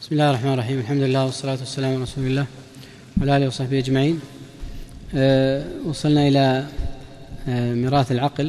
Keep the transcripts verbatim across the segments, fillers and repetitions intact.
بسم الله الرحمن الرحيم. الحمد لله والصلاة والسلام على رسول الله وعلى آله وصحبه أجمعين. أه وصلنا إلى أه ميراث العقل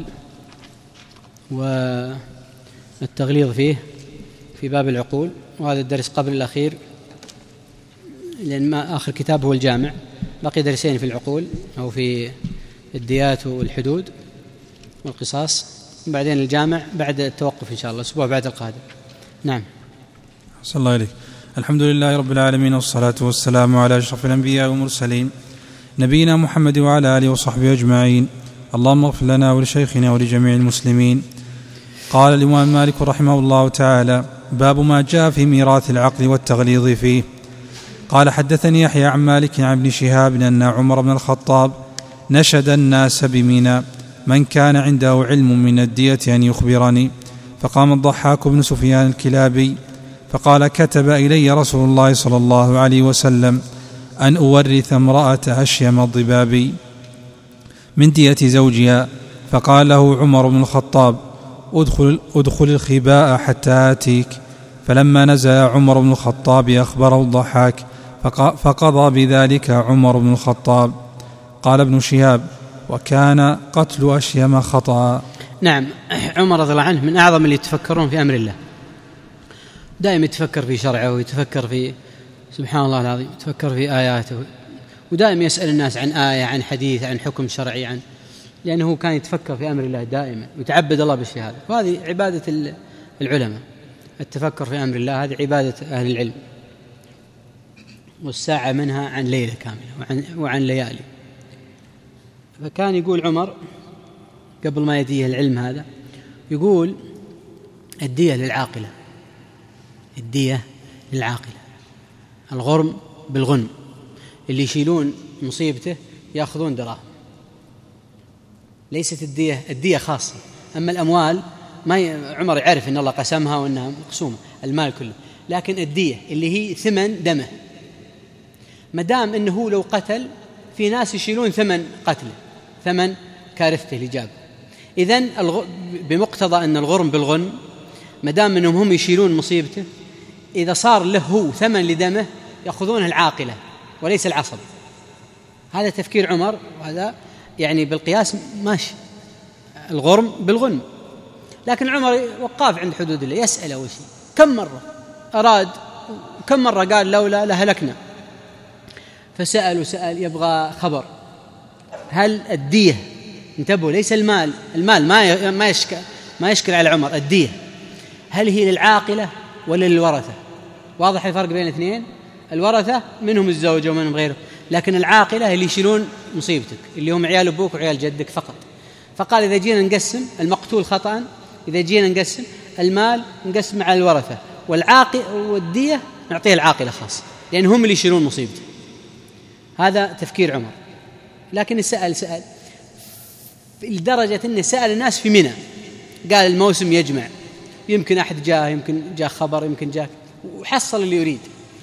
والتغليظ فيه في باب العقول، وهذا الدرس قبل الأخير لأن ما آخر كتاب هو الجامع، بقي درسين في العقول أو في الديات والحدود والقصاص، وبعدين الجامع بعد التوقف إن شاء الله الأسبوع بعد القادم. نعم. صلى الله عليك. الحمد لله رب العالمين، والصلاة والسلام على أشرف الأنبياء والمرسلين نبينا محمد وعلى آله وصحبه أجمعين. اللهم اغفر لنا ولشيخنا ولجميع المسلمين. قال الإمام مالك رحمه الله تعالى: باب ما جاء في ميراث العقل والتغليظ فيه. قال: حدثني يحيى عن مالك عن ابن شهاب أن عمر بن الخطاب نشد الناس بمنى من كان عنده علم من الدية أن يخبرني، فقام الضحاك بن سفيان الكلابي فقال: كتب إلي رسول الله صلى الله عليه وسلم أن أورث امرأة هشيم الضبابي من دية زوجها. فقال له عمر بن الخطاب: أدخل, أدخل الخباء حتى آتيك. فلما نزل عمر بن الخطاب أخبره الضحاك فقضى بذلك عمر بن الخطاب. قال ابن شهاب: وكان قتل هشيم خطأ. نعم. عمر رضي الله عنه من أعظم اللي يتفكرون في أمر الله، دائما يتفكر في شرعه ويتفكر في سبحان الله العظيم، يتفكر في آياته، ودائما يسأل الناس عن آية، عن حديث، عن حكم شرعي، عن لأنه كان يتفكر في أمر الله دائما ويتعبد الله بالشيء هذا. وهذه عبادة العلماء، التفكر في أمر الله هذه عبادة أهل العلم، والساعة منها عن ليلة كاملة وعن, وعن ليالي. فكان يقول عمر قبل ما يديه العلم هذا، يقول: الدية للعاقلة، الدية للعاقلة، الغرم بالغنم، اللي يشيلون مصيبته يأخذون دراهم. ليست الدية الدية خاصة، أما الأموال ما ي... عمر يعرف أن الله قسمها وأنها مقسومة المال كله، لكن الدية اللي هي ثمن دمه، مدام أنه لو قتل في ناس يشيلون ثمن قتله، ثمن كارثته اللي جابه. إذن الغ... بمقتضى أن الغرم بالغنم، مدام أنهم هم يشيلون مصيبته، إذا صار له ثمن لدمه يأخذونه العاقلة وليس العصب. هذا تفكير عمر، وهذا يعني بالقياس ماشي، الغرم بالغنم. لكن عمر وقاف عند حدود الله، يسأل أول شيء كم مرة أراد، كم مرة قال لولا لهلكنا. فسأل وسأل يبغى خبر. هل الدية، انتبهوا، ليس المال، المال ما ما يشكل ما يشكل على عمر، الدية هل هي للعاقلة ولا للورثة؟ واضح الفرق بين الاثنين. الورثة منهم الزوجة ومنهم غيره، لكن العاقلة اللي يشيلون مصيبتك، اللي هم عيال أبوك وعيال جدك فقط. فقال: إذا جينا نقسم المقتول خطأ، إذا جينا نقسم المال نقسم على الورثة، والعاقل والدية نعطيها العاقلة خاصة، لأن هم اللي يشيلون مصيبته. هذا تفكير عمر. لكن سأل سأل لدرجة أنه سأل الناس في منى، قال الموسم يجمع، يمكن أحد جاء، يمكن جاء خبر، يمكن جاء، وحصل اللي يريد.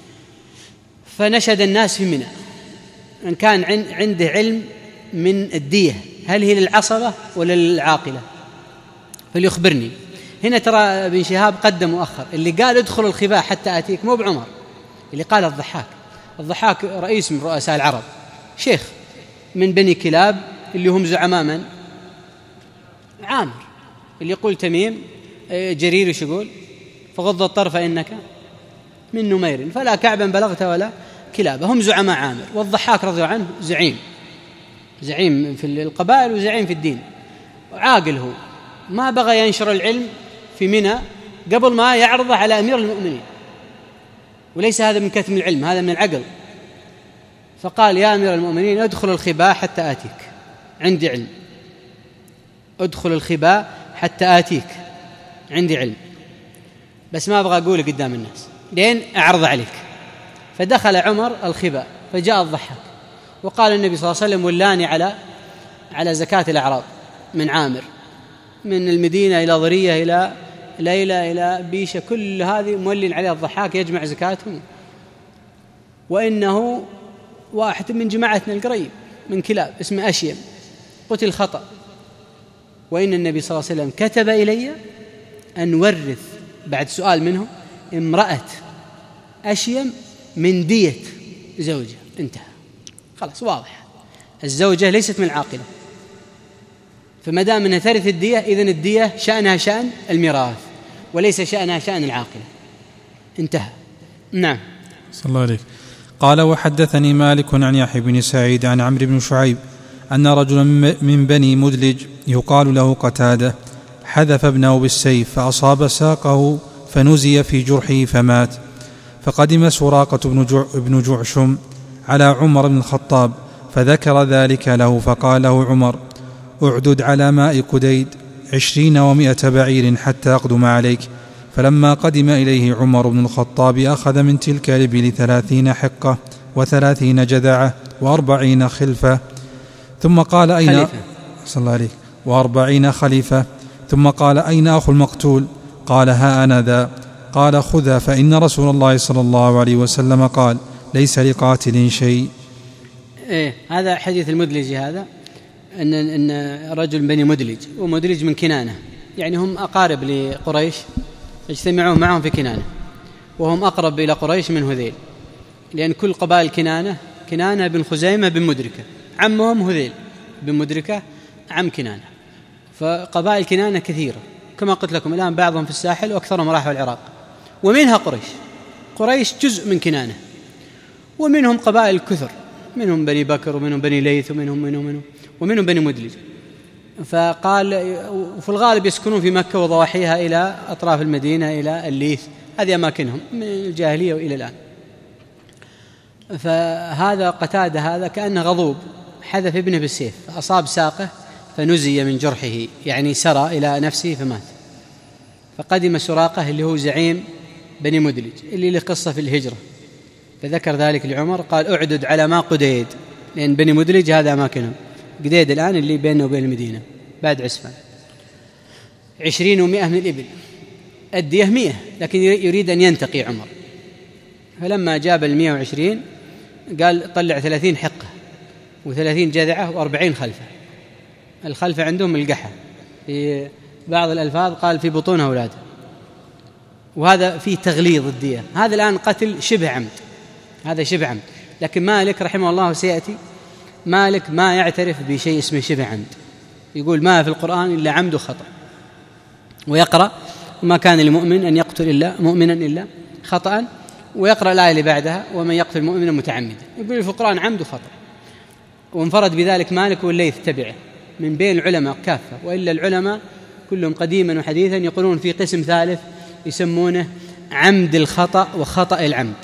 فنشد الناس في منى أن كان عنده علم من الدية هل هي للعصبة ولا للعاقلة فليخبرني. هنا ترى ابن شهاب قدم مؤخر، اللي قال ادخل الخباء حتى آتيك مو بعمر، اللي قال الضحاك. الضحاك رئيس من رؤساء العرب، شيخ من بني كلاب، اللي هم زعماء من؟ عامر. اللي يقول تميم جرير ايش يقول؟ فغض الطرف إنك من نمير فلا كعبا بلغت ولا كلابا. هم زعماء عامر. والضحاك رضي الله عنه زعيم، زعيم في القبائل وزعيم في الدين، عاقل. هو ما بغى ينشر العلم في منى قبل ما يعرضه على أمير المؤمنين، وليس هذا من كتم العلم، هذا من العقل. فقال: يا أمير المؤمنين ادخل الخباء حتى آتيك، عندي علم، ادخل الخباء حتى آتيك، عندي علم، بس ما أبغى أقوله قدام الناس لين أعرض عليك. فدخل عمر الخباء، فجاء الضحاك وقال النبي صلى الله عليه وسلم: ولاني على على زكاة الأعراض من عامر، من المدينة إلى ضرية إلى ليلى إلى بيشة، كل هذه مولين عليها الضحاك يجمع زكاتهم، وإنه واحد من جماعتنا القريب من كلاب اسمه أشيم قتل خطأ، وإن النبي صلى الله عليه وسلم كتب إلي أن ورث بعد سؤال منه امرأة أشيم من دية زوجة، انتهى، خلاص واضح. الزوجة ليست من العاقلة، فما دام أنها ترث الدية إذن الدية شأنها شأن الميراث وليس شأنها شأن العاقلة، انتهى. نعم. صلى الله عليك. قال: وحدثني مالك عن يحيى بن سعيد عن عمرو بن شعيب أن رجلا من بني مدلج يقال له قتادة حذف ابنه بالسيف فأصاب ساقه فنزي في جرحه فمات. فقدم سراقة بن جعشم على عمر بن الخطاب فذكر ذلك له، فقال له عمر: اعدد على ماء قديد عشرين ومائة بعير حتى أقدم عليك. فلما قدم إليه عمر بن الخطاب أخذ من تلك الإبل ثلاثين حقة وثلاثين جذعة وأربعين خلفة، ثم قال: أين صلى الله عليه وأربعين خليفة، ثم قال: أين أخو المقتول؟ قال: ها أنا ذا. قال: خذها، فإن رسول الله صلى الله عليه وسلم قال: ليس لقاتل شيء. إيه، هذا حديث المدلج، هذا أن أن رجل بني مدلج، ومدلج من كنانة، يعني هم أقارب لقريش يجتمعون معهم في كنانة، وهم أقرب إلى قريش من هذيل، لأن كل قبائل كنانة، كنانة بن خزيمة بن مدركة، عمهم هذيل بن مدركة عم كنانة، فقبائل كنانة كثيرة كما قلت لكم الآن، بعضهم في الساحل وأكثرهم راحوا العراق، ومنها قريش. قريش جزء من كنانة، ومنهم قبائل كثر، منهم بني بكر ومنهم بني ليث ومنهم منهم منهم ومنهم بني مدلج. فقال وفي الغالب يسكنون في مكة وضواحيها إلى أطراف المدينة إلى الليث، هذه أماكنهم من الجاهلية وإلى الآن. فهذا قتادة هذا كأنه غضوب حذف ابنه بالسيف فأصاب ساقه فنزي من جرحه، يعني سرى إلى نفسه فمات. فقدم سراقة اللي هو زعيم بني مدلج اللي له قصة في الهجرة، فذكر ذلك لعمر، قال: اعدد على ما قديد، لأن بني مدلج هذا أماكنهم، قديد الآن اللي بينه وبين المدينة بعد عسفان. عشرين ومائة من الإبل، الدية مئة، لكن يريد أن ينتقي عمر، فلما جاب المئة وعشرين قال: طلع ثلاثين حقة وثلاثين جذعة وأربعين خلفة. الخلفة عندهم القحة، في بعض الألفاظ قال في بطون أولاده، وهذا فيه تغليظ الدية. هذا الآن قتل شبه عمد، هذا شبه عمد، لكن مالك رحمه الله سيأتي، مالك ما يعترف بشيء اسمه شبه عمد، يقول ما في القرآن إلا عمد وخطأ، ويقرأ: وما كان لمؤمن أن يقتل إلا مؤمنا إلا خطأ، ويقرأ الآية اللي بعدها: ومن يقتل مؤمنا متعمدا. يقول في القرآن عمد وخطأ، وانفرد بذلك مالك والليث تبعه من بين العلماء كافة، وإلا العلماء كلهم قديما وحديثا يقولون في قسم ثالث يسمونه عمد الخطأ وخطأ العمد،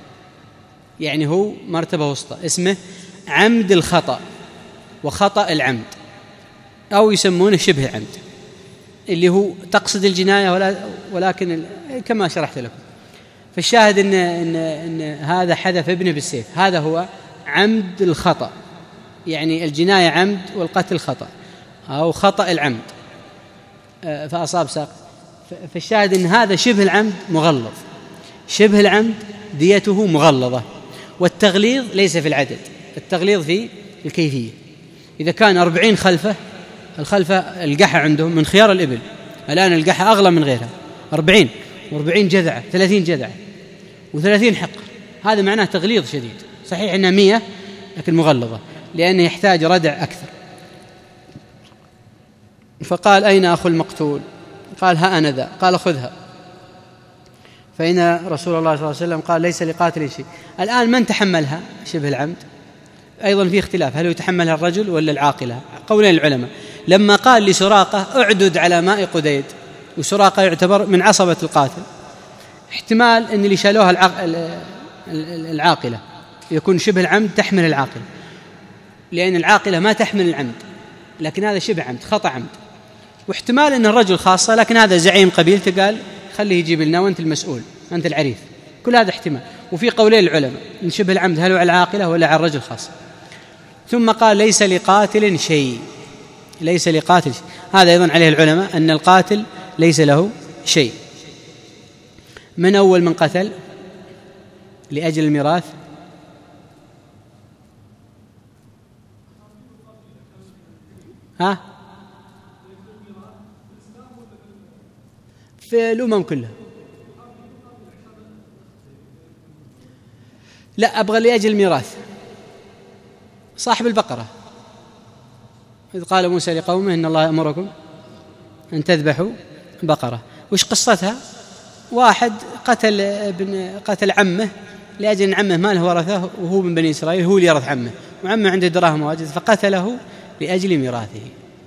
يعني هو مرتبة وسطى اسمه عمد الخطأ وخطأ العمد، أو يسمونه شبه عمد، اللي هو تقصد الجناية ولا ولكن كما شرحت لكم. فالشاهد إن, إن, إن هذا حذف ابنه بالسيف، هذا هو عمد الخطأ، يعني الجناية عمد والقتل خطأ، أو خطأ العمد فأصاب ساق. فالشاهد إن هذا شبه العمد مغلظ، شبه العمد ديته مغلظة، والتغليظ ليس في العدد، التغليظ في الكيفية. إذا كان أربعين خلفة، الخلفة القحة عندهم من خيار الإبل، الآن القحة أغلى من غيرها، أربعين وأربعين جذعة، ثلاثين جذعة وثلاثين حقة، هذا معناه تغليظ شديد. صحيح أنها مية لكن مغلظة، لأنه يحتاج ردع أكثر. فقال: أين أخو المقتول؟ قال: ها أنا ذا. قال: خذها، فإن رسول الله صلى الله عليه وسلم قال: ليس لقاتل شيء. الآن من تحملها شبه العمد؟ أيضا في اختلاف، هل يتحملها الرجل ولا العاقلة؟ قولين العلماء. لما قال لسراقة: اعدد على ماء قديد، وسراقة يعتبر من عصبة القاتل، احتمال أن اللي شالوها العاقلة، يكون شبه العمد تحمل العاقلة، لأن العاقلة ما تحمل العمد، لكن هذا شبه عمد خطأ عمد. واحتمال أن الرجل خاصة، لكن هذا زعيم قبيلته قال خليه يجيب لنا وأنت المسؤول، أنت العريف. كل هذا احتمال. وفي قولين العلماء إن شبه العمد هل هو على العاقلة ولا على الرجل خاصة. ثم قال: ليس لقاتل شيء، ليس لقاتل شيء. هذا أيضا عليه العلماء أن القاتل ليس له شيء. من أول من قتل لأجل الميراث؟ ها؟ في الأمم كلها، لا، أبغى لأجل الميراث. صاحب البقرة إذ قال موسى لقومه إن الله يأمركم أن تذبحوا بقرة. وش قصتها؟ واحد قتل ابن قتل عمه لأجل أن عمه ما له ورثه وهو من بني إسرائيل، هو اللي يرث عمه، وعمه عنده دراهم واجد فقتله لأجل ميراثه.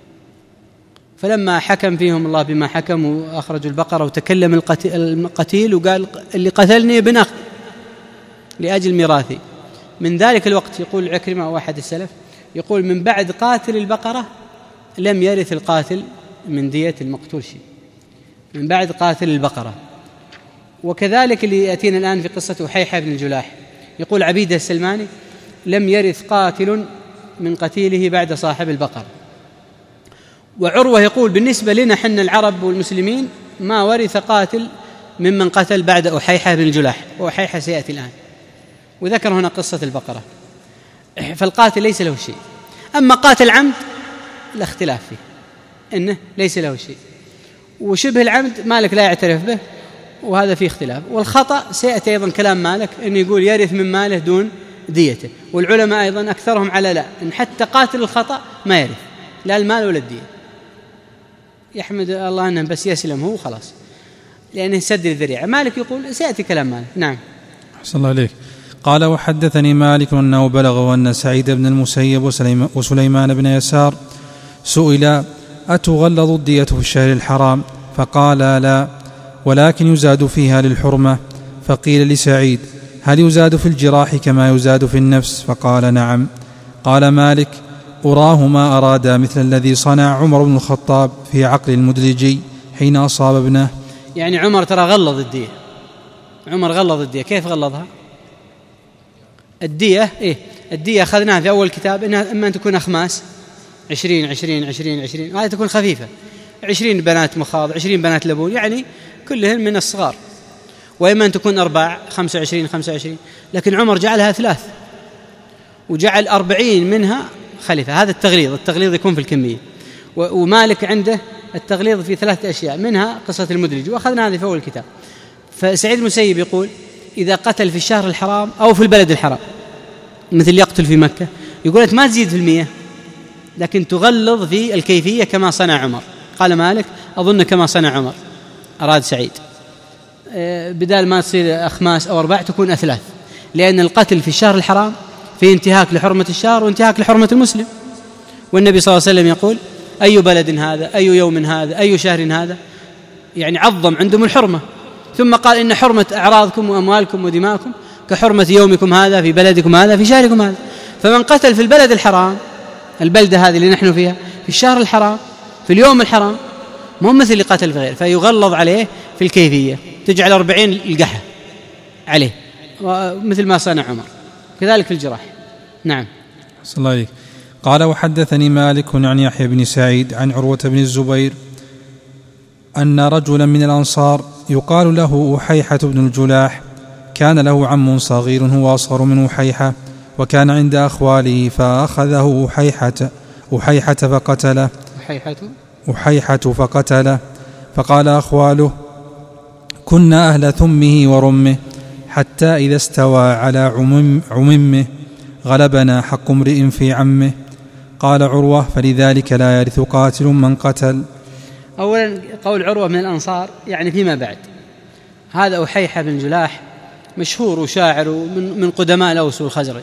فلما حكم فيهم الله بما حكم وأخرجوا البقرة وتكلم القتيل وقال اللي قتلني ابن أخي لأجل ميراثي. من ذلك الوقت يقول عكرمة أو أحد السلف يقول من بعد قاتل البقرة لم يرث القاتل من دية المقتول شيء، من بعد قاتل البقرة. وكذلك اللي يأتينا الآن في قصة أحيحة بن الجلاح يقول عبيدة السلماني لم يرث قاتل من قتيله بعد صاحب البقرة. وعروة يقول بالنسبة لنا حنا العرب والمسلمين ما ورث قاتل ممن قتل بعد أحيحة بن الجلاح، وأحيحة سيأتي الآن. وذكر هنا قصة البقرة. فالقاتل ليس له شيء. أما قاتل عمد لا اختلاف فيه إنه ليس له شيء، وشبه العمد مالك لا يعترف به، وهذا فيه اختلاف. والخطأ سيأتي أيضا كلام مالك إنه يقول يرث من ماله دون ديته، والعلماء أيضا أكثرهم على لا، إن حتى قاتل الخطأ ما يرث لا المال ولا الدية. يحمد الله أنه بس يسلم هو خلاص لأنه سد الذريعة. مالك يقول سيأتي كلام مالك. نعم. أحسن الله عليك. قال وحدثني مالك أنه بلغ أن سعيد بن المسيب وسليمان بن يسار سئل أتغلظ الدية في الشهر الحرام؟ فقال لا، ولكن يزاد فيها للحرمة. فقيل لسعيد هل يزاد في الجراح كما يزاد في النفس؟ فقال نعم. قال مالك أراهما أرادا مثل الذي صنع عمر بن الخطاب في عقل المدلجي حين أصاب ابنه. يعني عمر ترى غلظ الدية، عمر غلظ الدية. كيف غلظها؟ الدية إيه؟ الدية أخذناها في أول كتاب إنها إما أن تكون أخماس عشرين عشرين عشرين عشرين، هذه تكون خفيفة، عشرين بنات مخاض، عشرين بنات لبون، يعني كلهن من الصغار. وإما أن تكون أربع خمسة وعشرين خمسة وعشرين، لكن عمر جعلها ثلاث وجعل أربعين منها خليفة. هذا التغليظ. التغليظ يكون في الكمية. ومالك عنده التغليظ في ثلاثة أشياء، منها قصة المدلج وأخذنا هذه في أول الكتاب. فسعيد المسيب يقول إذا قتل في الشهر الحرام أو في البلد الحرام مثل يقتل في مكة، يقول أنت ما تزيد في المية لكن تغلظ في الكيفية كما صنع عمر. قال مالك أظن كما صنع عمر، أراد سعيد، بدال ما تصير أخماس أو أرباع تكون أثلاث، لأن القتل في الشهر الحرام في انتهاك لحرمة الشهر وانتهاك لحرمة المسلم. والنبي صلى الله عليه وسلم يقول أي بلد هذا، أي يوم هذا، أي شهر هذا، يعني عظم عندهم الحرمة. ثم قال إن حرمة أعراضكم وأموالكم ودماءكم كحرمة يومكم هذا في بلدكم هذا في شهركم هذا. فمن قتل في البلد الحرام، البلدة هذه اللي نحن فيها، في الشهر الحرام، في اليوم الحرام، مو مثل اللي قتل في غير، فيغلظ عليه في الكيفية، تجعل أربعين القحة عليه مثل ما صنع عمر. كذلك في الجراح. نعم. صلى الله عليه. قال وحدثني مالك عن يحيى بن سعيد عن عروة بن الزبير أن رجلا من الأنصار يقال له أحيحة بن الجلاح كان له عم صغير هو أصغر من أحيحة، وكان عند أخواله فأخذه أحيحة أحيحة فقتله أحيحة أحيحة فقتله. فقال أخواله كنا أهل ثمه ورمه حتى إذا استوى على عمم عممه غلبنا حق امرئ في عمه. قال عروة فلذلك لا يرث قاتل من قتل. أولا قول عروة من الأنصار يعني فيما بعد. هذا أحيحة بن جلاح مشهور وشاعر من, من قدماء الأوس والخزرج،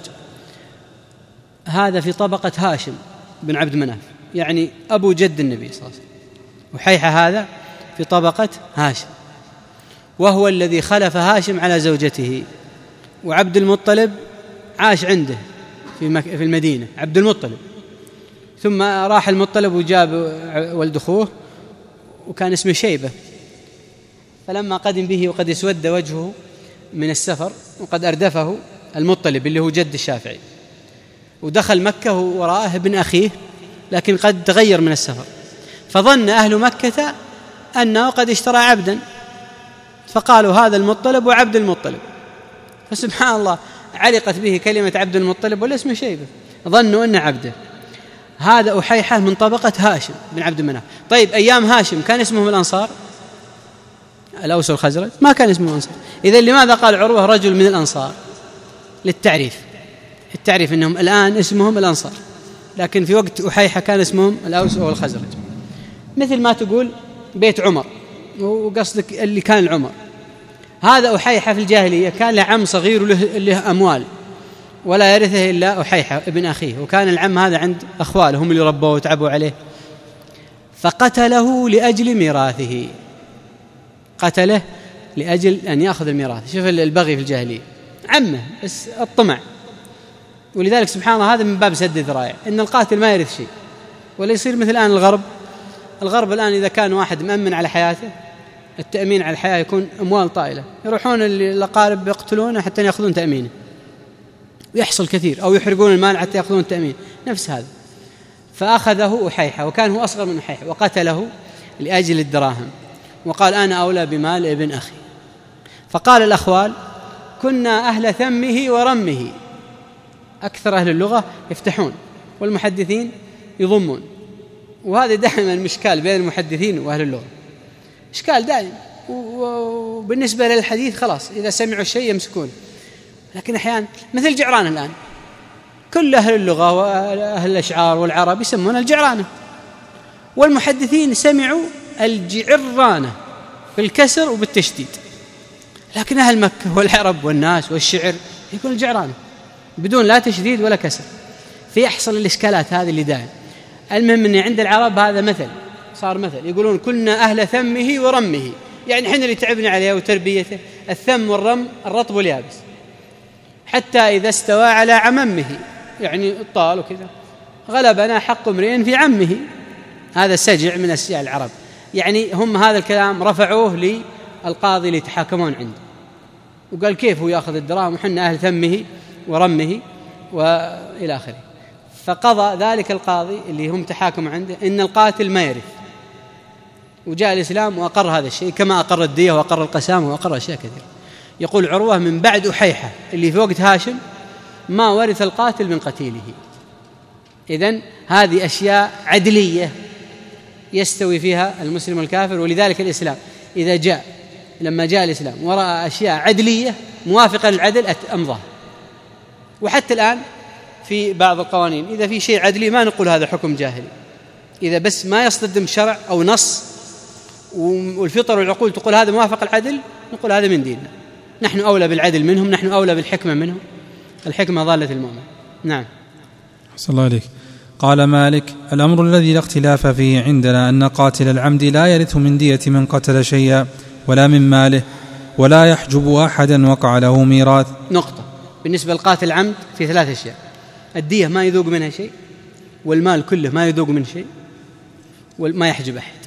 هذا في طبقة هاشم بن عبد مناف، يعني أبو جد النبي صلى الله عليه وسلم. أحيحة هذا في طبقة هاشم، وهو الذي خلف هاشم على زوجته. وعبد المطلب عاش عنده في, مك... في المدينة، عبد المطلب، ثم راح المطلب وجاب ولد أخوه وكان اسمه شيبة. فلما قدم به وقد اسود وجهه من السفر وقد أردفه المطلب اللي هو جد الشافعي، ودخل مكة وراءه ابن أخيه لكن قد تغير من السفر، فظن أهل مكة أنه قد اشترى عبدا، فقالوا هذا المطلب وعبد المطلب. فسبحان الله علقت به كلمة عبد المطلب والاسم شيبة، ظنوا أنه عبده. هذا أحيحة من طبقة هاشم بن عبد مناف. طيب أيام هاشم كان اسمهم الأنصار الأوس والخزرج؟ ما كان اسمه الأنصار. إذن لماذا قال عروة رجل من الأنصار؟ للتعريف، التعريف أنهم الآن اسمهم الأنصار، لكن في وقت أحيحة كان اسمهم الأوس أو الخزرج. مثل ما تقول بيت عمر، وقصدك اللي كان العمر، هذا أحيحة في الجاهلية كان له عم صغير وله أموال ولا يرثه إلا أحيحة ابن أخيه، وكان العم هذا عند أخواله هم اللي ربوه وتعبوا عليه، فقتله لأجل ميراثه، قتله لأجل أن يأخذ الميراث. شوف البغي في الجاهلية، عمه بس الطمع. ولذلك سبحان الله هذا من باب سد الذرائع، إن القاتل ما يرث شيء. ولا يصير مثل الآن الغرب، الغرب الآن إذا كان واحد مأمن على حياته، التأمين على الحياة يكون أموال طائلة، يروحون الأقارب يقتلونه حتى يأخذون تأمينه، ويحصل كثير، أو يحرقون المال حتى يأخذون التأمين، نفس هذا. فأخذه أحيحة وكان هو أصغر من أحيحة وقتله لأجل الدراهم، وقال أنا أولى بمال ابن أخي. فقال الأخوال كنا أهل ثمه ورمه، أكثر أهل اللغة يفتحون والمحدثين يضمون، وهذا دائما مشكال بين المحدثين وأهل اللغة، إشكال دائم. وبالنسبة للحديث خلاص إذا سمعوا الشيء يمسكون، لكن أحيانا مثل جعران الآن، كل أهل اللغة وأهل الأشعار والعرب يسمون الجعرانة، والمحدثين سمعوا الجعرانة بالكسر وبالتشديد، لكن أهل مكة والعرب والناس والشعر يقول الجعرانة بدون لا تشديد ولا كسر، فيحصل الإشكالات هذه اللي دائم. المهم أن عند العرب هذا مثل، صار مثل، يقولون كنا أهل ثمه ورمه، يعني حين اللي تعبنا عليه وتربيته، الثم والرم الرطب واليابس، حتى إذا استوى على عممه، يعني الطال وكذا، غلبنا حق امرئ في عمه. هذا سجع من أشياء العرب، يعني هم هذا الكلام رفعوه للقاضي اللي يتحاكمون عنده، وقال كيف هو يأخذ الدراهم وحنا أهل ثمه ورمه وإلى آخره. فقضى ذلك القاضي اللي هم تحاكموا عنده إن القاتل ما يرث، وجاء الإسلام وأقر هذا الشيء كما أقر الدية وأقر القسامة وأقر أشياء كثيرة. يقول عروة من بعد أحيحة اللي في وقت هاشم ما ورث القاتل من قتيله. إذن هذه أشياء عدلية يستوي فيها المسلم والكافر، ولذلك الإسلام إذا جاء لما جاء الإسلام ورأى أشياء عدلية موافقة للعدل أمضاه. وحتى الآن في بعض القوانين إذا في شيء عدلي ما نقول هذا حكم جاهلي، إذا بس ما يصطدم شرع أو نص والفطر والعقول تقول هذا موافق العدل، نقول هذا من ديننا، نحن أولى بالعدل منهم، نحن أولى بالحكمة منهم، الحكمة ضالة المؤمن. نعم. صلى الله عليك. قال مالك: الأمر الذي لا اختلاف فيه عندنا أن قاتل العمد لا يرث من دية من قتل شيئا ولا من ماله، ولا يحجب أحدا وقع له ميراث. نقطة. بالنسبة لقاتل العمد في ثلاث أشياء: الدية ما يذوق منها شيء، والمال كله ما يذوق من شيء، وما يحجب أحد.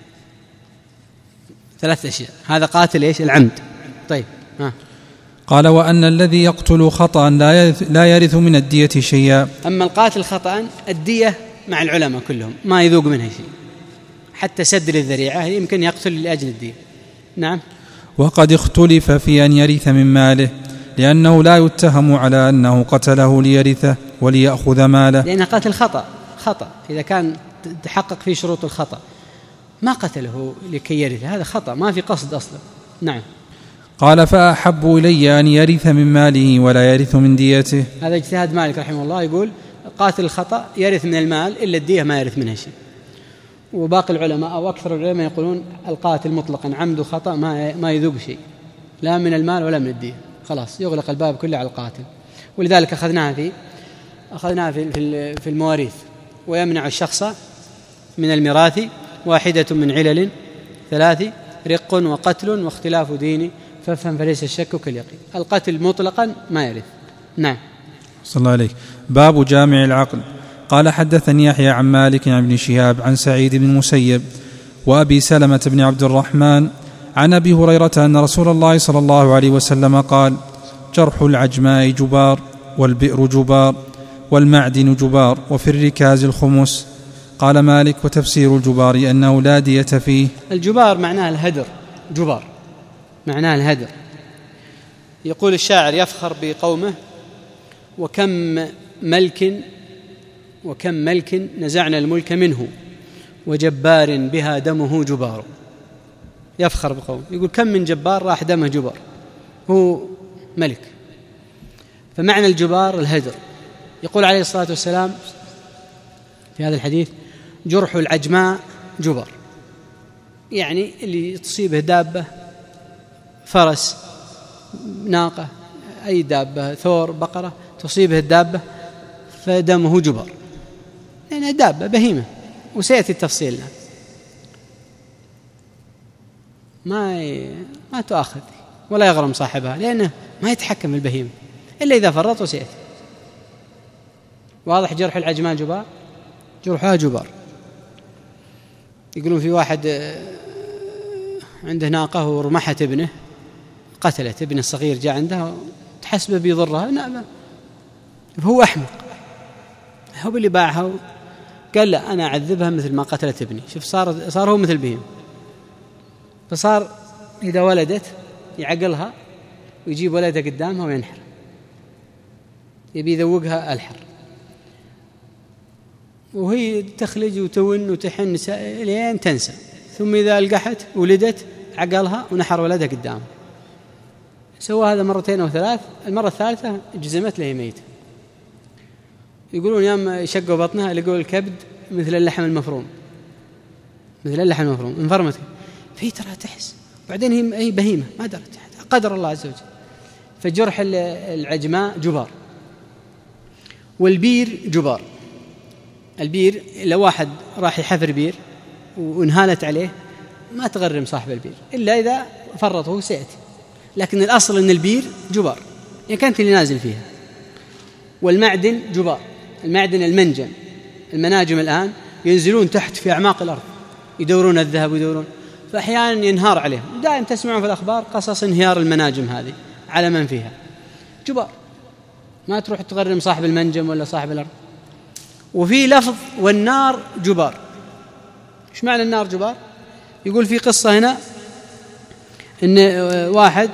ثلاث أشياء. هذا قاتل إيش؟ العمد. طيب. ها. قال: وأن الذي يقتل خطأ لا يرث, لا يرث من الدية شيئا. أما القاتل خطأ الدية مع العلماء كلهم ما يذوق منها شيء، حتى سد للذريعة يمكن يقتل لأجل الدية. نعم. وقد اختلف في أن يرث من ماله، لأنه لا يتهم على أنه قتله ليرثه وليأخذ ماله، لأنه قاتل خطأ. خطأ إذا كان تحقق فيه شروط الخطأ ما قتله لكي يرثه، هذا خطأ ما في قصد أصلا. نعم. قال: فأحب إلي أن يرث من ماله ولا يرث من ديته. هذا اجتهاد مالك رحمه الله، يقول قاتل الخطأ يرث من المال إلا الدية ما يرث منها شيء. وباقي العلماء أو أكثر العلماء يقولون القاتل مطلقا عمد خطأ ما ما يذوق شيء، لا من المال ولا من الدية، خلاص يغلق الباب كله على القاتل. ولذلك أخذناها في أخذناها في في المواريث: ويمنع الشخص من الميراث واحدة من علل ثلاث: رق وقتل واختلاف دين، فافهم فليس الشك كاليقين. القتل مطلقا ما يرث. نعم. صلى الله عليك. باب جامع العقل. قال: حدثني يحيى عن مالك عن ابن شهاب عن سعيد بن المسيب وأبي سلمة بن عبد الرحمن عن أبي هريرة أن رسول الله صلى الله عليه وسلم قال: جرح العجماء جبار، والبئر جبار، والمعدن جبار، وفي الركاز الخمس. قال مالك: وتفسير الجبار أنه لا دية فيه. الجبار معناه الهدر، جبار معناه الهدر. يقول الشاعر يفخر بقومه: وكم ملك وكم ملك نزعنا الملك منه، وجبار بها دمه جبار. يفخر بقومه، يقول كم من جبار راح دمه جبار، هو ملك. فمعنى الجبار الهدر. يقول عليه الصلاة والسلام في هذا الحديث: جرح العجماء جبر، يعني اللي تصيبه دابة، فرس، ناقة، أي دابة، ثور، بقرة، تصيبه الدابة فدمه جبر، لأنها يعني دابة بهيمة. وسيأتي التفصيل الآن. ما ي... ما تؤاخذ ولا يغرم صاحبها، لأنه ما يتحكم في البهيمة إلا إذا فرط، وسيأتي. واضح؟ جرح العجماء جبار، جرحها جبار. يقولون في واحد عنده ناقة ورمحت ابنه، قتلت ابنه الصغير، جاء عندها تحسبه بيضرها، نعم، هو أحمق، هو اللي باعها، قال لا أنا أعذبها مثل ما قتلت ابني. شوف، صار صار هو مثل بهم. فصار إذا ولدت يعقلها ويجيب ولدها قدامها وينحر، يبي يذوقها الحر، وهي تخلج وتون وتحن لين تنسى. ثم إذا لقحت ولدت عقلها ونحر ولدها قدامها. سوى هذا مرتين أو ثلاث، المرة الثالثة جزمت له ميت. يقولون يوم شقوا بطنها لقوا الكبد مثل اللحم المفروم، مثل اللحم المفروم، انفرمت في ترى تحس. بعدين هي بهيمة ما درت، قدر الله عز وجل. فجرح العجماء جبار. والبير جبار. البير لو واحد راح يحفر بير وانهالت عليه ما تغرم صاحب البير إلا إذا فرطه، سيأتي. لكن الأصل أن البير جبار، يعني كانت اللي نازل فيها. والمعدن جبار. المعدن المنجم، المناجم الآن ينزلون تحت في أعماق الأرض يدورون الذهب ويدورون، فأحيانا ينهار عليهم. دائما تسمعون في الأخبار قصص انهيار المناجم هذه على من فيها. جبار، ما تروح تغرم صاحب المنجم ولا صاحب الأرض. وفي لفظ والنار جبار. إيش معنى النار جبار؟ يقول في قصة هنا إن واحد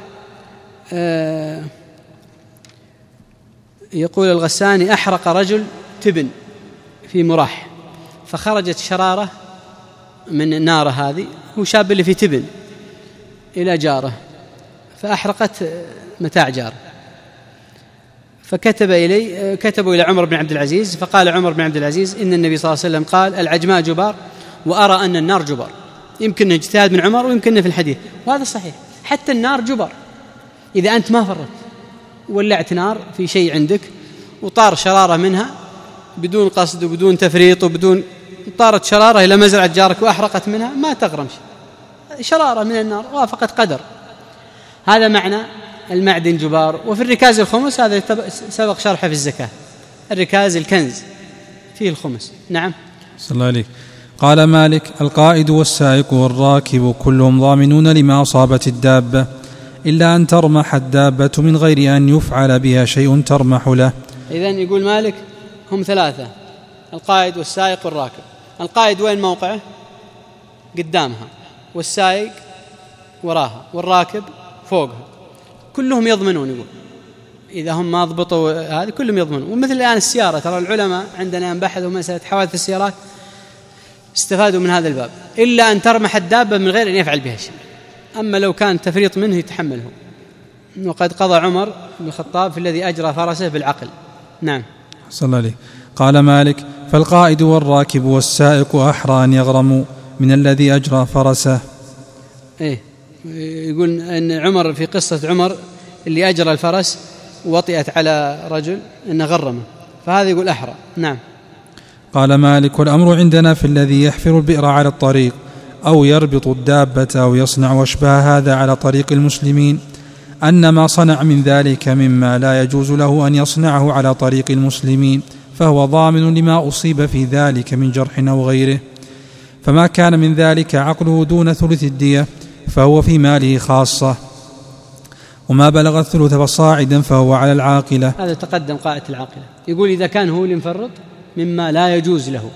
يقول الغساني أحرق رجل تبن في مراح، فخرجت شرارة من النار هذه، هو شاب اللي في تبن، إلى جاره، فأحرقت متاع جاره. فكتب إلي كتبوا إلى عمر بن عبد العزيز، فقال عمر بن عبد العزيز إن النبي صلى الله عليه وسلم قال العجماء جبار وأرى أن النار جبار. يمكن اجتهاد من عمر ويمكن في الحديث، وهذا صحيح. حتى النار جبار إذا أنت ما فرت، ولعت نار في شيء عندك وطار شرارة منها بدون قصد وبدون تفريط وبدون، طارت شرارة إلى مزرعة جارك وأحرقت منها، ما تغرم شيء، شرارة من النار وافقت قدر. هذا معنى المعدن جبار. وفي الركاز الخمس، هذا سبق شرحه في الزكاة، الركاز الكنز فيه الخمس. نعم. صلى الله عليك. قال مالك: القائد والسائق والراكب كلهم ضامنون لما أصابت الدابة إلا أن ترمح الدابة من غير أن يفعل بها شيء ترمح له. إذن يقول مالك هم ثلاثة: القائد والسائق والراكب. القائد وين موقعه؟ قدامها، والسائق وراها، والراكب فوقها، كلهم يضمنون. يقول إذا هم ما ضبطوا هذه كلهم يضمنون. ومثل الآن السيارة، ترى العلماء عندنا بحثوا مسألة حوادث السيارات، استفادوا من هذا الباب، إلا أن ترمح الدابة من غير أن يفعل بها شيء. أما لو كان تفريط منه يتحمله. وقد قضى عمر بن الخطاب في الذي أجرى فرسه بالعقل. نعم. صلى الله عليه. قال مالك: فالقائد والراكب والسائق أحرى أن يغرموا من الذي أجرى فرسه. إيه، يقول أن عمر في قصة عمر اللي أجرى الفرس وطئت على رجل أن غرمه، فهذا يقول أحرى. نعم. قال مالك: والأمر عندنا في الذي يحفر البئر على الطريق أو يربط الدابة أو يصنع واشبه هذا على طريق المسلمين أن ما صنع من ذلك مما لا يجوز له أن يصنعه على طريق المسلمين فهو ضامن لما أصيب في ذلك من جرح أو غيره، فما كان من ذلك عقله دون ثلث الدية فهو في ماله خاصة، وما بلغ الثلث فصاعدا فهو على العاقلة. هذا تقدم قاعدة العاقلة. يقول إذا كان هو اللي مفرط مما لا يجوز له.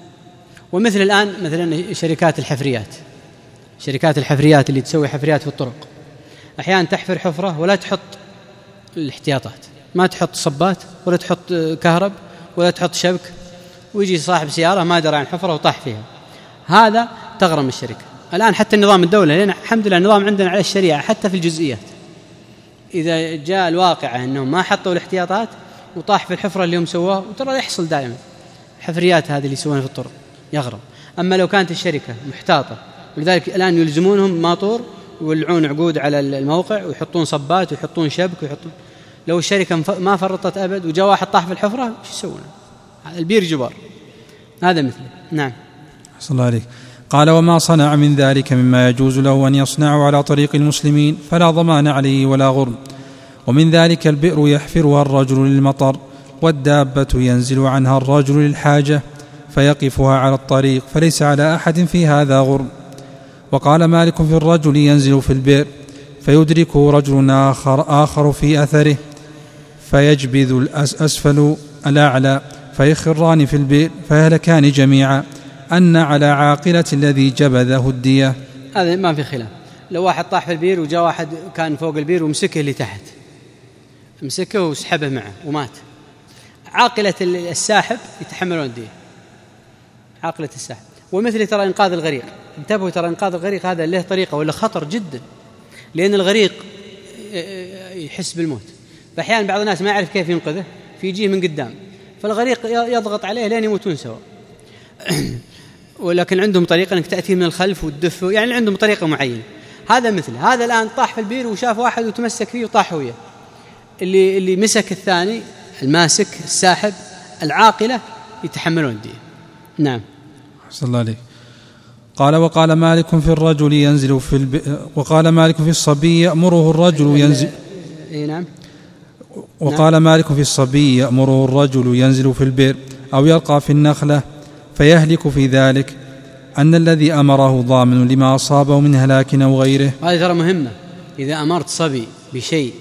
ومثل الآن مثلا شركات الحفريات، شركات الحفريات اللي تسوي حفريات في الطرق، أحيانا تحفر حفرة ولا تحط الاحتياطات، ما تحط صبات ولا تحط كهرب ولا تحط شبك، ويجي صاحب سيارة ما درى عن حفرة وطاح فيها، هذا تغرم الشركة. الآن حتى النظام الدولة، لأن الحمد لله النظام عندنا على الشريعة حتى في الجزئيات، إذا جاء الواقع أنهم ما حطوا الاحتياطات وطاح في الحفرة اللي هم سووها، وترى يحصل دائما الحفريات هذه اللي يسوونها في الطرق يغرب. أما لو كانت الشركة محتاطة، ولذلك الآن يلزمونهم ماطور ويولعون عقود على الموقع ويحطون صبات ويحطون شبك ويحطون. لو الشركة ما فرطت أبد وجاء واحد طاح في الحفرة ايش يسوون؟ البير جبار. هذا مثله. نعم. أحسن الله عليك. قال: وما صنع من ذلك مما يجوز له أن يصنعه على طريق المسلمين فلا ضمان عليه ولا غرم. ومن ذلك البئر يحفرها الرجل للمطر، والدابة ينزل عنها الرجل للحاجة فيقفها على الطريق، فليس على أحد في هذا غرم. وقال مالك: في الرجل ينزل في البئر فيدركه رجل آخر, آخر في أثره فيجبذ الأسفل الأعلى فيخران في البئر فيهلكان جميعا، أن على عاقلة الذي جبذه الدية. هذا ما في خلاف. لو واحد طاح في البير وجاء واحد كان فوق البير ومسكه اللي تحت، مسكه وسحبه معه ومات، عاقلة الساحب يتحملون الدية، عاقلة الساحب. ومثل ترى إنقاذ الغريق، انتبهوا ترى إنقاذ الغريق هذا له طريقة ولا خطر جدا، لأن الغريق يحس بالموت، فأحيانا بعض الناس ما يعرف كيف ينقذه فيجيه من قدام، فالغريق يضغط عليه لين يموتون سوا. ولكن عندهم طريقة أنك تأتي من الخلف وتدفه، يعني عندهم طريقة معينة. هذا مثل هذا الآن طاح في البير وشاف واحد وتمسك فيه وطاح وياه، اللي اللي مسك الثاني الماسك الساحب العاقلة يتحملون الدية. نعم. أحسن الله عليك. قال: وقال مالك: في الرجل ينزل في الب... وقال مالك: في الصبي يأمره الرجل ينزل. إيه نعم. وقال نعم. مالك: في الصبي يأمره الرجل ينزل في البئر أو يلقى في النخلة فيهلك في ذلك، أن الذي أمره ضامن لما أصابه من هلاك أو غيره. هذه ترى مهمة. إذا أمرت صبي بشيء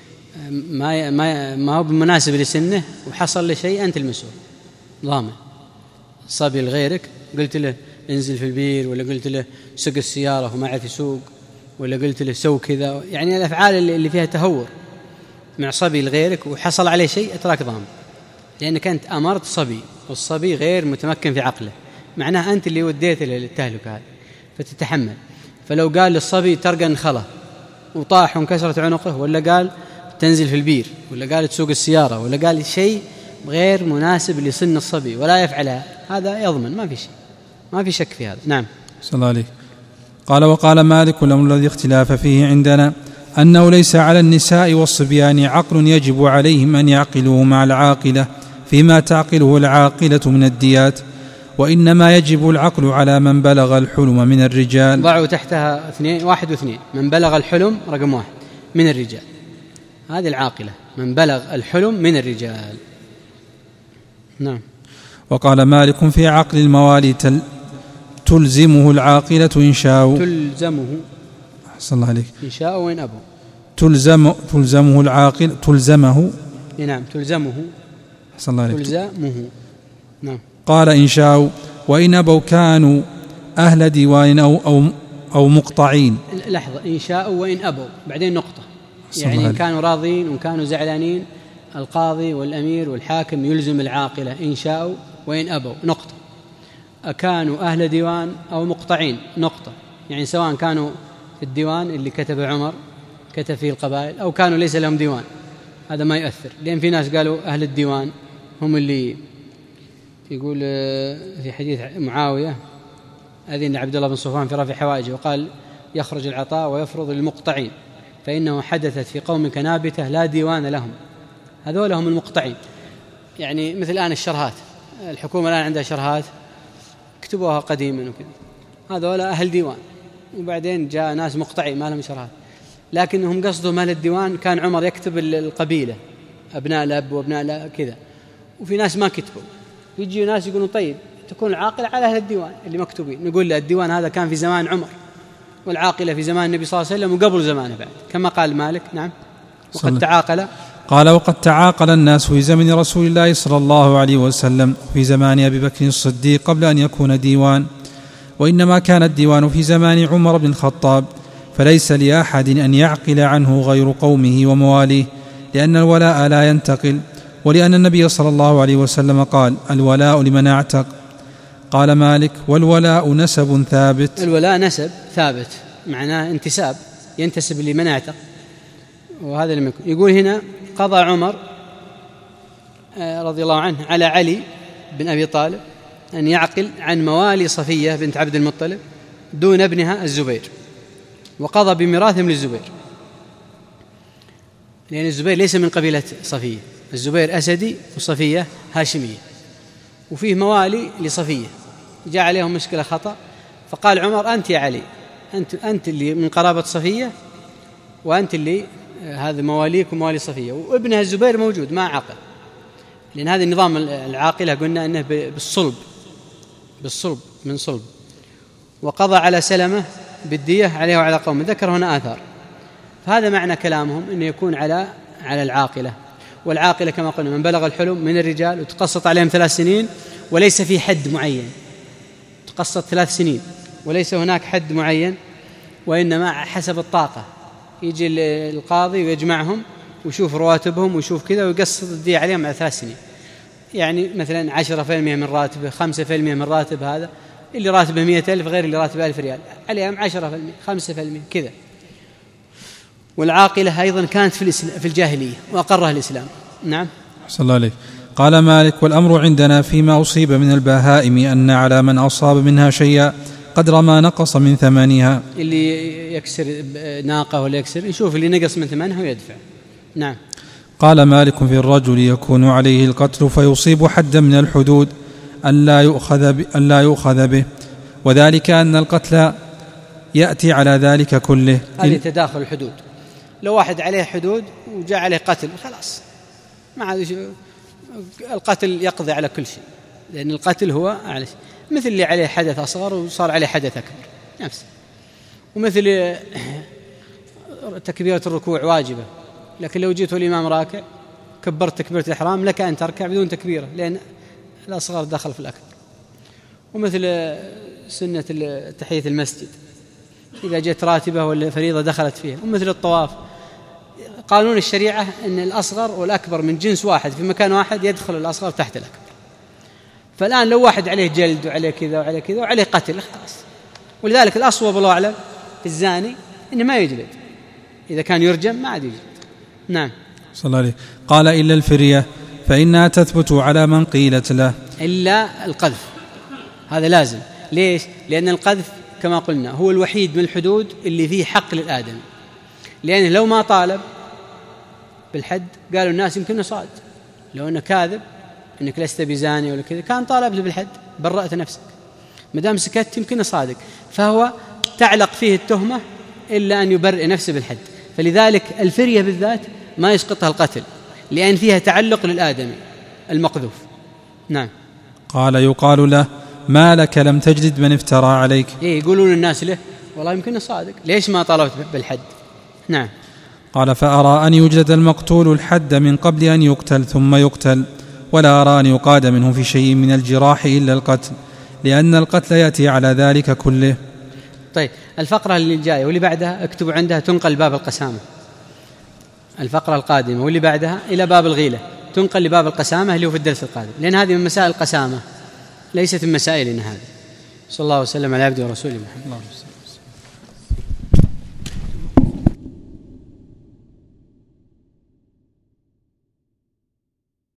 ما ما ما هو مناسب لسنه وحصل له شيء، أنت المسؤول ضامن. صبي لغيرك قلت له انزل في البير، ولا قلت له سق السيارة وما عرف يسوق، ولا قلت له سو كذا، يعني الأفعال اللي فيها تهور مع صبي لغيرك وحصل عليه شيء أتراك ضامن، لأنك أنت أمرت صبي والصبي غير متمكن في عقله، معناه أنت اللي وديته للتهلكة هذه فتتحمل. فلو قال للصبي ترقى النخلة وطاح وانكسرت عنقه، ولا قال تنزل في البير، ولا قال تسوق السيارة، ولا قال شيء غير مناسب لسن الصبي ولا يفعلها، هذا يضمن، ما في شيء، ما في شك في هذا. نعم. صلى الله عليه. قال: وقال مالك: الأمر الذي اختلاف فيه عندنا أنه ليس على النساء والصبيان عقل يجب عليهم أن يعقلوا مع العاقلة فيما تعقله العاقلة من الديات، وإنما يجب العقل على من بلغ الحلم من الرجال. ضعوا تحتها اثنين، واحد واثنين. من بلغ الحلم رقم واحد من الرجال، هذه العاقلة، من بلغ الحلم من الرجال. نعم. وقال مالك: في عقل الموالي تل تلزمه العاقلة إن شاءوا. تلزمه. أحسن الله عليك. إن شاءوا وإن أبوا. تلزم تلزمه العاقل تلزمه. نعم تلزمه. أحسن الله عليك. تلزمه. نعم. قال: إن شاءوا وإن أبوا كانوا أهل ديوان أو أو أو مقطعين. لحظة، إن شاءوا وإن أبوا بعدين نقطة، يعني إن كانوا راضين وإن كانوا زعلانين القاضي والأمير والحاكم يلزم العاقلة إن شاءوا وإن أبوا نقطة. أكانوا أهل ديوان أو مقطعين نقطة، يعني سواء كانوا في الديوان اللي كتبه عمر كتب فيه القبائل، أو كانوا ليس لهم ديوان، هذا ما يؤثر، لأن في ناس قالوا أهل الديوان هم اللي يقول في حديث معاوية أذن عبد الله بن صفوان في رفع حوائجه وقال: يخرج العطاء ويفرض للمقطعين فإنه حدثت في قومك نابتة لا ديوان لهم، هذول هم المقطعين. يعني مثل الآن الشرهات، الحكومة الآن عندها شرهات كتبوها قديما وكذا، هذول أهل ديوان، وبعدين جاء ناس مقطعين ما لهم شرهات، لكنهم قصدهم أهل الديوان كان عمر يكتب القبيلة أبناء الأب وأبناء الأب كذا، وفي ناس ما كتبوا، يجي ناس يقولون طيب تكون العاقلة على أهل الديوان اللي مكتوبين، نقول له الديوان هذا كان في زمان عمر، والعاقلة في زمان النبي صلى الله عليه وسلم وقبل زمانه بعد، كما قال مالك. نعم. وقد تعاقل. قال: وقد تعاقل الناس في زمن رسول الله صلى الله عليه وسلم في زمان أبي بكر الصديق قبل أن يكون ديوان، وإنما كان الديوان في زمان عمر بن الخطاب، فليس لأحد أن يعقل عنه غير قومه ومواليه، لأن الولاء لا ينتقل، ولأن النبي صلى الله عليه وسلم قال: الولاء لمن اعتق. قال مالك: والولاء نسب ثابت. الولاء نسب ثابت، معناه انتساب، ينتسب لمن اعتق، وهذا لم يكن. يقول هنا قضى عمر رضي الله عنه على علي بن أبي طالب أن يعقل عن موالي صفية بنت عبد المطلب دون ابنها الزبير، وقضى بميراثهم للزبير، لأن الزبير ليس من قبيلة صفية، الزبير أسدي وصفية هاشمية، وفيه موالي لصفية جاء عليهم مشكلة خطأ، فقال عمر أنت يا علي أنت, أنت اللي من قرابة صفية، وأنت اللي هذا مواليك وموالي صفية، وابنها الزبير موجود ما عقل، لأن هذا النظام العاقلة قلنا أنه بالصلب بالصلب من صلب. وقضى على سلمة بالدية عليه وعلى قوم، ذكر هنا آثار، فهذا معنى كلامهم أنه يكون على على العاقلة. والعاقلة كما قلنا من بلغ الحلم من الرجال وتقسط عليهم ثلاث سنين وليس في حد معين، تقسط ثلاث سنين وليس هناك حد معين، وإنما حسب الطاقة، يجي القاضي ويجمعهم ويشوف رواتبهم ويشوف كذا ويقسط الدية عليهم على ثلاث سنين، يعني مثلا عشرة في المئة من راتبه، خمسة في المئة من راتب هذا اللي راتبه مئة ألف غير اللي راتبه ألف ريال، عليهم عشرة في المئة خمسة في المئة كذا. والعاقلة أيضا كانت في, في الجاهلية وأقرها الإسلام. نعم. صلى الله عليه. قال مالك: والأمر عندنا فيما أصيب من البهائم أن على من أصاب منها شيئا قدر ما نقص من ثمنها. اللي يكسر ناقة ولا يكسر يشوف اللي نقص من ثمنها ويدفع. نعم. قال مالك: في الرجل يكون عليه القتل فيصيب حدا من الحدود أن لا يؤخذ, أن لا يؤخذ به، وذلك أن القتل يأتي على ذلك كله. هذه تداخل الحدود، لو واحد عليه حدود وجاء عليه قتل خلاص ما عاد، القتل يقضي على كل شيء، لأن القتل هو أعلى شيء، مثل اللي عليه حدث أصغر وصار عليه حدث أكبر نفسه، ومثل تكبيرة الركوع واجبة، لكن لو جيت والإمام راكع كبرت تكبيرة الإحرام لك أن تركع بدون تكبيرة، لأن الأصغر دخل في الأكبر. ومثل سنة تحية المسجد إذا جت راتبة ولا فريضة دخلت فيها. ومثل الطواف، قانون الشريعة أن الأصغر والأكبر من جنس واحد في مكان واحد يدخل الأصغر تحت الأكبر. فالآن لو واحد عليه جلد وعليه كذا وعليه كذا وعليه قتل خلاص، ولذلك الأصوب الله أعلم في الزاني إنه ما يجلد، إذا كان يرجم ما عاد يجلد. نعم. صلى الله عليه. قال: إلا الفرية فإنها تثبت على من قيلت له. إلا القذف هذا لازم. ليش؟ لأن القذف كما قلنا هو الوحيد من الحدود اللي فيه حق للآدم، لأنه لو ما طالب بالحد قالوا الناس يمكن صاد، لو أنه كاذب أنك لست بزاني ولا كذا كان طالب بالحد برأت نفسك، مدام سكت يمكن صادق، فهو تعلق فيه التهمة إلا أن يبرئ نفسه بالحد. فلذلك الفرية بالذات ما يسقطها القتل، لأن فيها تعلق للآدمي المقذوف. نعم. قال: يقال له: ما لك لم تجلد من افترى عليك؟ إيه يقولون الناس له والله يمكن صادق، ليش ما طالبت بالحد؟ نعم. قال: فأرى أن يوجد المقتول الحد من قبل أن يقتل ثم يقتل، ولا أرى أن يقاد منه في شيء من الجراح إلا القتل، لأن القتل يأتي على ذلك كله. طيب الفقرة اللي جاية واللي بعدها اكتبوا عندها تنقل باب القسامة، الفقرة القادمة واللي بعدها إلى باب الغيلة تنقل لباب القسامة اللي هو في الدرس القادم، لأن هذه من مسائل القسامة ليست من مسائلنا هذه. صلى الله وسلم على عبده ورسوله محمد.